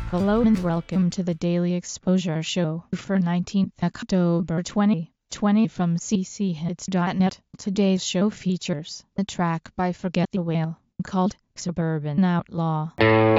Hello and welcome to the Daily Exposure Show for 19th October 2020 from cchits.net. Today's show features a track by Forget the Whale called Suburban Outlaw.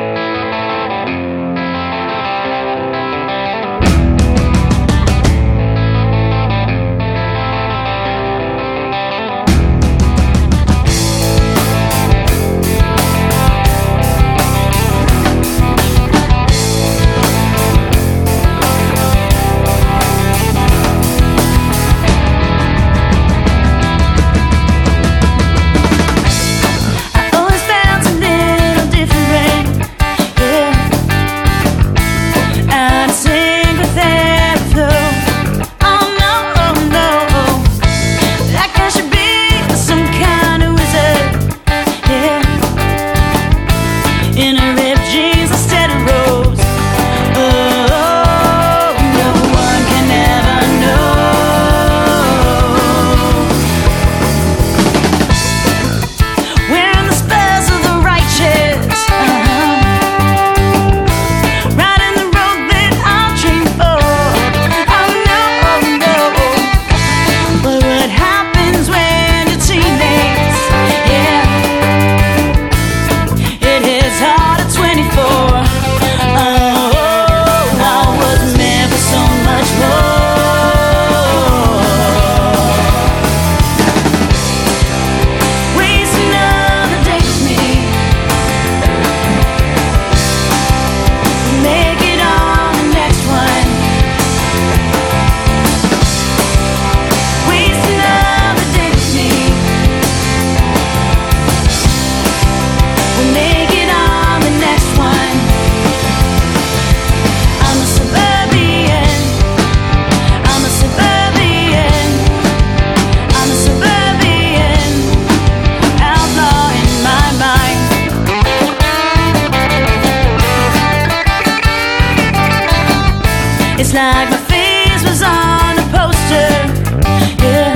It's like my face was on a poster, yeah.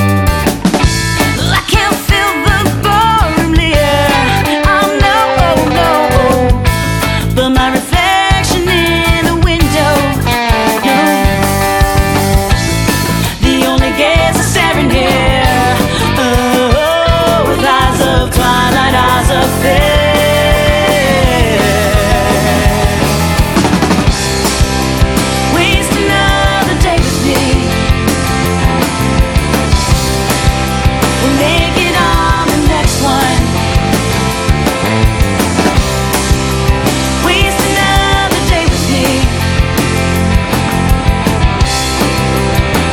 I can't feel the ballroom near, oh no, but my reflection in the window, yeah. The only gaze is staring here, oh, with eyes of twilight, eyes of fear.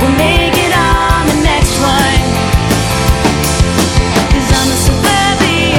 Make it on the next one, 'cause I'm a suburban.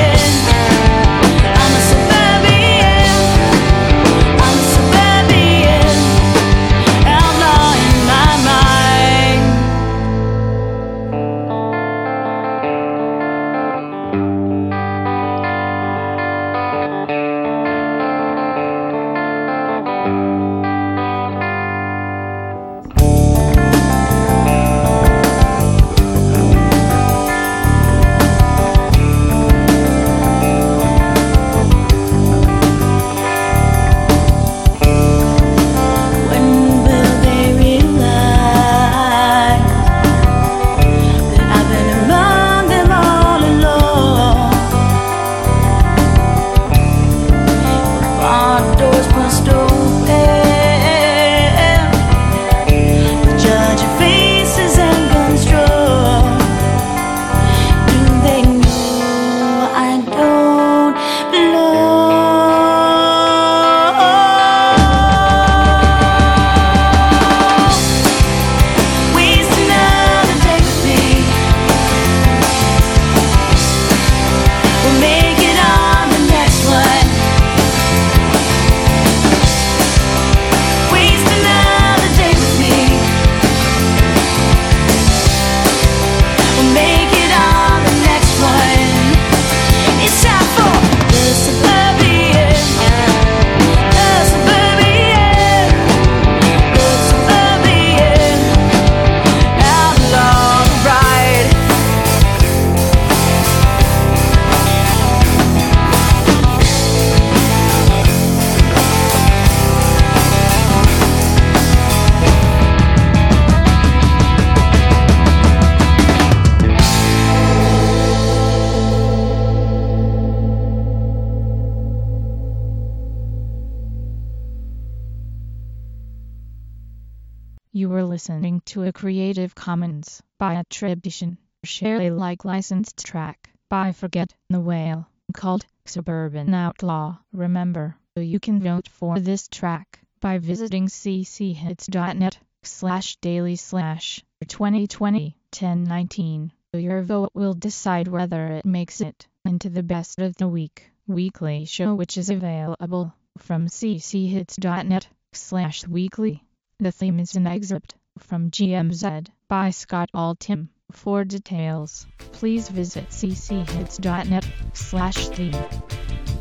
listening to a Creative Commons by attribution, share Alike licensed track by Forget the Whale called Suburban Outlaw. Remember, you can vote for this track by visiting cchits.net/daily/2020-1019. Your vote will decide whether it makes it into the Best of the Week weekly show, which is available from cchits.net/weekly. The theme is an excerpt from GMZ by Scott Altham. For details, please visit cchits.net/theme.